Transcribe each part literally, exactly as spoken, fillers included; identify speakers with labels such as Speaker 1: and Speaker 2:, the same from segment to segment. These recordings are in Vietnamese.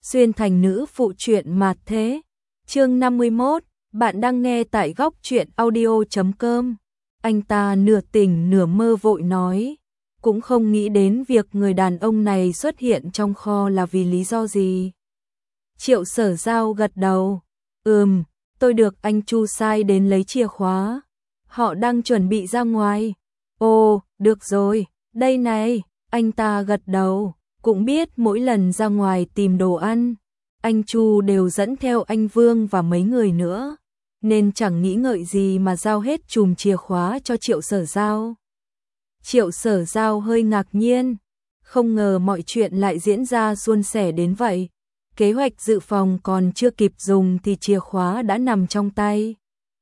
Speaker 1: xuyên thành nữ phụ truyện mạt thế. Chương năm mươi mốt, bạn đang nghe tại góc truyện audio chấm com. Anh ta nửa tỉnh nửa mơ vội nói, cũng không nghĩ đến việc người đàn ông này xuất hiện trong kho là vì lý do gì. Triệu Sở Giao gật đầu, ừm, tôi được anh Chu sai đến lấy chìa khóa. Họ đang chuẩn bị ra ngoài. Ồ, được rồi, đây này, anh ta gật đầu, cũng biết mỗi lần ra ngoài tìm đồ ăn, anh Chu đều dẫn theo anh Vương và mấy người nữa, nên chẳng nghĩ ngợi gì mà giao hết chùm chìa khóa cho Triệu Sở Giao. Triệu Sở Giao hơi ngạc nhiên, không ngờ mọi chuyện lại diễn ra suôn sẻ đến vậy. Kế hoạch dự phòng còn chưa kịp dùng thì chìa khóa đã nằm trong tay.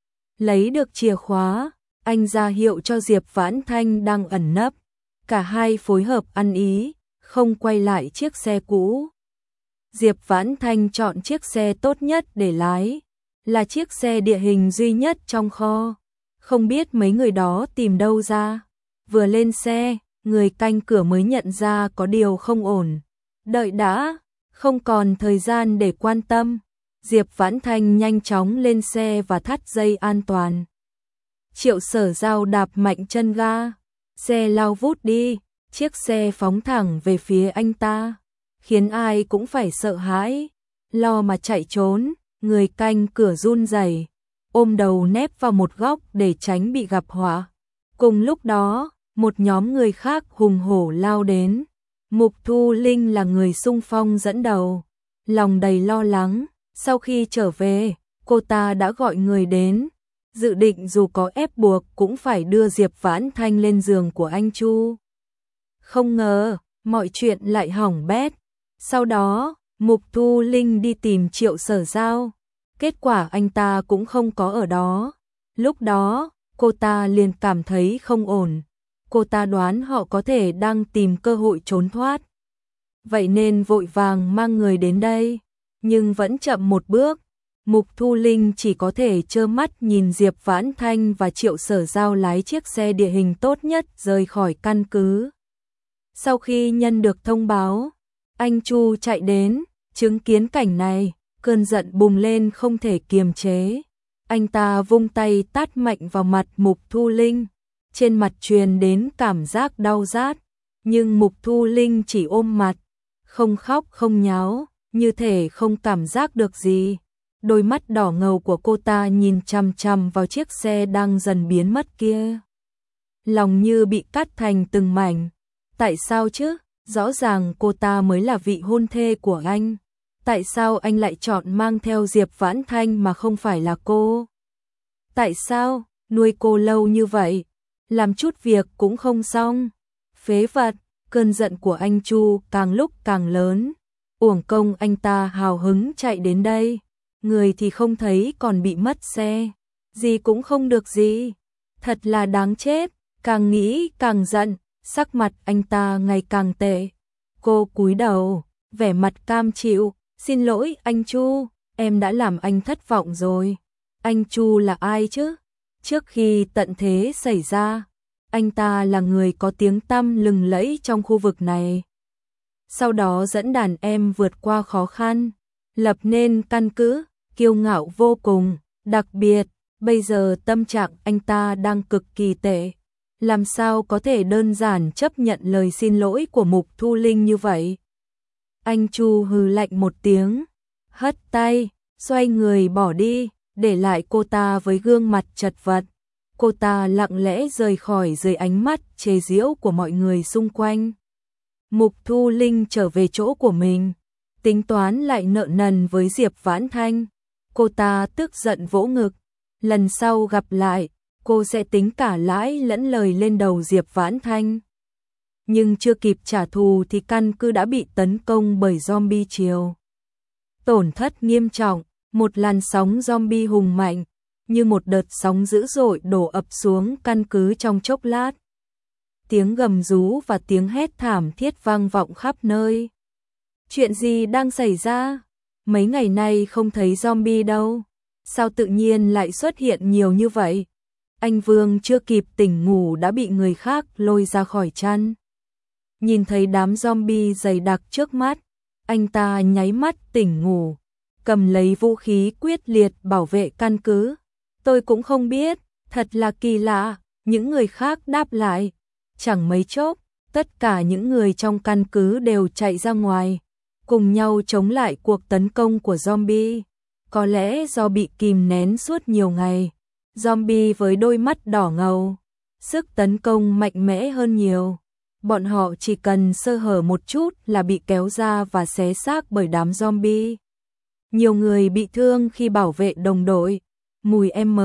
Speaker 1: Lấy được chìa khóa, anh ra hiệu cho Diệp Vãn Thanh đang ẩn nấp. Cả hai phối hợp ăn ý, không quay lại chiếc xe cũ. Diệp Vãn Thanh chọn chiếc xe tốt nhất để lái, là chiếc xe địa hình duy nhất trong kho. Không biết mấy người đó tìm đâu ra. Vừa lên xe, người canh cửa mới nhận ra có điều không ổn. Đợi đã, không còn thời gian để quan tâm. Diệp Vãn Thanh nhanh chóng lên xe và thắt dây an toàn. Triệu Sở Giao đạp mạnh chân ga, xe lao vút đi, chiếc xe phóng thẳng về phía anh ta, khiến ai cũng phải sợ hãi, lo mà chạy trốn. Người canh cửa run rẩy, ôm đầu nép vào một góc để tránh bị gặp họa. Cùng lúc đó, một nhóm người khác hùng hổ lao đến. Mục Thu Linh là người xung phong dẫn đầu, lòng đầy lo lắng. Sau khi trở về, cô ta đã gọi người đến, dự định dù có ép buộc cũng phải đưa Diệp Vãn Thanh lên giường của anh Chu. Không ngờ, mọi chuyện lại hỏng bét. Sau đó, Mục Thu Linh đi tìm Triệu Sở Giao, kết quả anh ta cũng không có ở đó. Lúc đó, cô ta liền cảm thấy không ổn. Cô ta đoán họ có thể đang tìm cơ hội trốn thoát. Vậy nên vội vàng mang người đến đây, nhưng vẫn chậm một bước. Mục Thu Linh chỉ có thể trơ mắt nhìn Diệp Vãn Thanh và Triệu Sở Giao lái chiếc xe địa hình tốt nhất rời khỏi căn cứ. Sau khi nhận được thông báo, anh Chu chạy đến, chứng kiến cảnh này, cơn giận bùng lên không thể kiềm chế. Anh ta vung tay tát mạnh vào mặt Mục Thu Linh, trên mặt truyền đến cảm giác đau rát, nhưng Mục Thu Linh chỉ ôm mặt, không khóc không nháo, như thể không cảm giác được gì. Đôi mắt đỏ ngầu của cô ta nhìn chằm chằm vào chiếc xe đang dần biến mất kia. Lòng như bị cắt thành từng mảnh. Tại sao chứ? Rõ ràng cô ta mới là vị hôn thê của anh. Tại sao anh lại chọn mang theo Diệp Vãn Thanh mà không phải là cô? Tại sao nuôi cô lâu như vậy, làm chút việc cũng không xong? Phế vật, cơn giận của anh Chu càng lúc càng lớn. Uổng công anh ta hào hứng chạy đến đây, người thì không thấy còn bị mất xe, gì cũng không được gì. Thật là đáng chết, càng nghĩ càng giận, sắc mặt anh ta ngày càng tệ. Cô cúi đầu, vẻ mặt cam chịu, xin lỗi anh Chu, em đã làm anh thất vọng rồi. Anh Chu là ai chứ? Trước khi tận thế xảy ra, anh ta là người có tiếng tăm lừng lẫy trong khu vực này. Sau đó dẫn đàn em vượt qua khó khăn, lập nên căn cứ, kiêu ngạo vô cùng. Đặc biệt, bây giờ tâm trạng anh ta đang cực kỳ tệ. Làm sao có thể đơn giản chấp nhận lời xin lỗi của Mục Thu Linh như vậy? Anh Chu hừ lạnh một tiếng, hất tay, xoay người bỏ đi, để lại cô ta với gương mặt chật vật. Cô ta lặng lẽ rời khỏi dưới ánh mắt chế giễu của mọi người xung quanh. Mục Thu Linh trở về chỗ của mình, tính toán lại nợ nần với Diệp Vãn Thanh. Cô ta tức giận vỗ ngực, lần sau gặp lại, cô sẽ tính cả lãi lẫn lời lên đầu Diệp Vãn Thanh. Nhưng chưa kịp trả thù thì căn cứ đã bị tấn công bởi zombie triều. Tổn thất nghiêm trọng, một làn sóng zombie hùng mạnh, như một đợt sóng dữ dội đổ ập xuống căn cứ trong chốc lát. Tiếng gầm rú và tiếng hét thảm thiết vang vọng khắp nơi. Chuyện gì đang xảy ra? Mấy ngày nay không thấy zombie đâu. Sao tự nhiên lại xuất hiện nhiều như vậy? Anh Vương chưa kịp tỉnh ngủ đã bị người khác lôi ra khỏi chăn. Nhìn thấy đám zombie dày đặc trước mắt, Anh ta nháy mắt tỉnh ngủ, cầm lấy vũ khí quyết liệt bảo vệ căn cứ. Tôi cũng không biết, thật là kỳ lạ, những người khác đáp lại. Chẳng mấy chốc, tất cả những người trong căn cứ đều chạy ra ngoài, cùng nhau chống lại cuộc tấn công của zombie. Có lẽ do bị kìm nén suốt nhiều ngày, zombie với đôi mắt đỏ ngầu, sức tấn công mạnh mẽ hơn nhiều. Bọn họ chỉ cần sơ hở một chút là bị kéo ra và xé xác bởi đám zombie. Nhiều người bị thương khi bảo vệ đồng đội. Mùi M,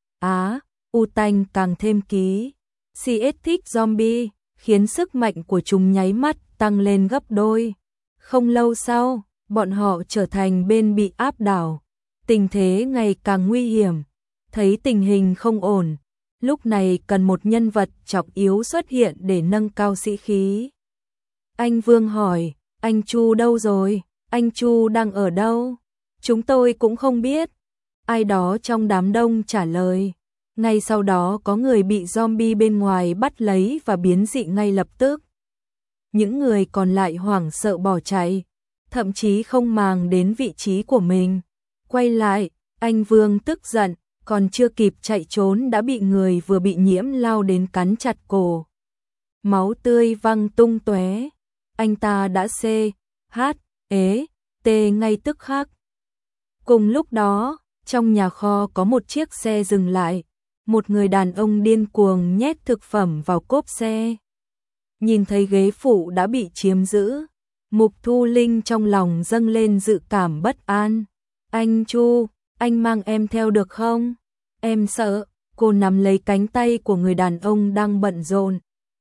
Speaker 1: Á, U tanh càng thêm ký. xê ét thích zombie, khiến sức mạnh của chúng nháy mắt tăng lên gấp đôi. Không lâu sau, bọn họ trở thành bên bị áp đảo. Tình thế ngày càng nguy hiểm. Thấy tình hình không ổn, lúc này cần một nhân vật trọng yếu xuất hiện để nâng cao sĩ khí. Anh Vương hỏi, anh Chu đâu rồi? Anh Chu đang ở đâu? Chúng tôi cũng không biết. Ai đó trong đám đông trả lời. Ngay sau đó có người bị zombie bên ngoài bắt lấy và biến dị ngay lập tức. Những người còn lại hoảng sợ bỏ chạy, thậm chí không màng đến vị trí của mình. Quay lại, anh Vương tức giận, còn chưa kịp chạy trốn đã bị người vừa bị nhiễm lao đến cắn chặt cổ. Máu tươi văng tung tóe. Anh ta đã C, H, ế, T ngay tức khắc. Cùng lúc đó, trong nhà kho có một chiếc xe dừng lại. Một người đàn ông điên cuồng nhét thực phẩm vào cốp xe. Nhìn thấy ghế phụ đã bị chiếm giữ, Mục Thu Linh trong lòng dâng lên dự cảm bất an. Anh Chu, anh mang em theo được không? Em sợ. Cô nắm lấy cánh tay của người đàn ông đang bận rộn.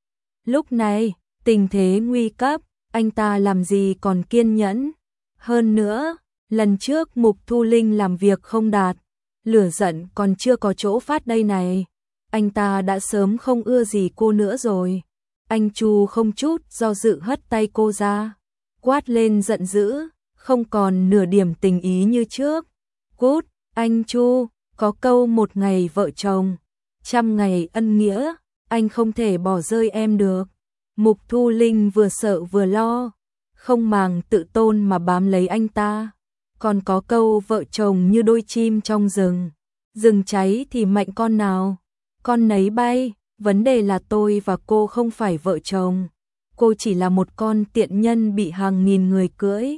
Speaker 1: Lúc này, tình thế nguy cấp, anh ta làm gì còn kiên nhẫn. Hơn nữa, lần trước Mục Thu Linh làm việc không đạt, lửa giận còn chưa có chỗ phát đây này. Anh ta đã sớm không ưa gì cô nữa rồi. Anh Chu không chút do dự hất tay cô ra, quát lên giận dữ, không còn nửa điểm tình ý như trước. Cút, anh Chu, có câu một ngày vợ chồng, trăm ngày ân nghĩa, anh không thể bỏ rơi em được. Mục Thu Linh vừa sợ vừa lo, không màng tự tôn mà bám lấy anh ta. Còn có câu vợ chồng như đôi chim trong rừng, rừng cháy thì mạnh con nào, con nấy bay. Vấn đề là tôi và cô không phải vợ chồng, cô chỉ là một con tiện nhân bị hàng nghìn người cưỡi.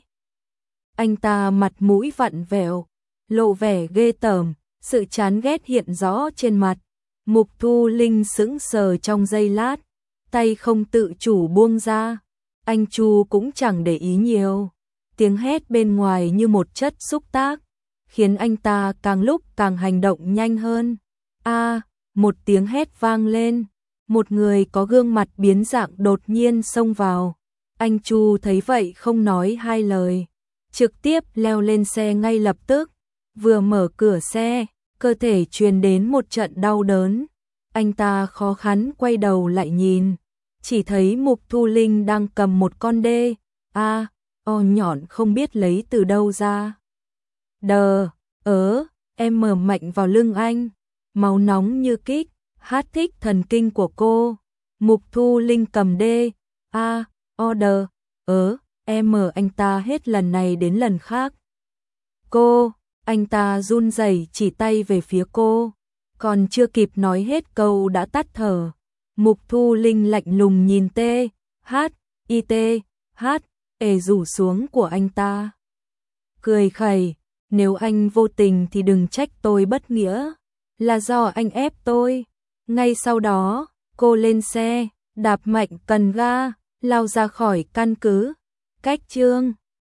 Speaker 1: Anh ta mặt mũi vặn vẹo, lộ vẻ ghê tởm, sự chán ghét hiện rõ trên mặt. Mục Thu Linh sững sờ trong giây lát, tay không tự chủ buông ra. Anh Chu cũng chẳng để ý nhiều. Tiếng hét bên ngoài như một chất xúc tác, khiến anh ta càng lúc càng hành động nhanh hơn. A, một tiếng hét vang lên, một người có gương mặt biến dạng đột nhiên xông vào. Anh Chu thấy vậy không nói hai lời, trực tiếp leo lên xe ngay lập tức. Vừa mở cửa xe, cơ thể truyền đến một trận đau đớn. Anh ta khó khăn quay đầu lại nhìn, chỉ thấy Mục Thu Linh đang cầm một con đê, a, o nhọn không biết lấy từ đâu ra. Đờ, ớ, em mở mạnh vào lưng anh, máu nóng như kích, hát thích thần kinh của cô. Mục Thu Linh cầm đê, a, o đờ, ớ, em mở anh ta hết lần này đến lần khác. Cô, anh ta run rẩy chỉ tay về phía cô, còn chưa kịp nói hết câu đã tắt thở. Mục Thu Linh lạnh lùng nhìn T, H, I T, H, E rủ xuống của anh ta. Cười khẩy, nếu anh vô tình thì đừng trách tôi bất nghĩa, là do anh ép tôi. Ngay sau đó, cô lên xe, đạp mạnh cần ga, lao ra khỏi căn cứ. Cách chương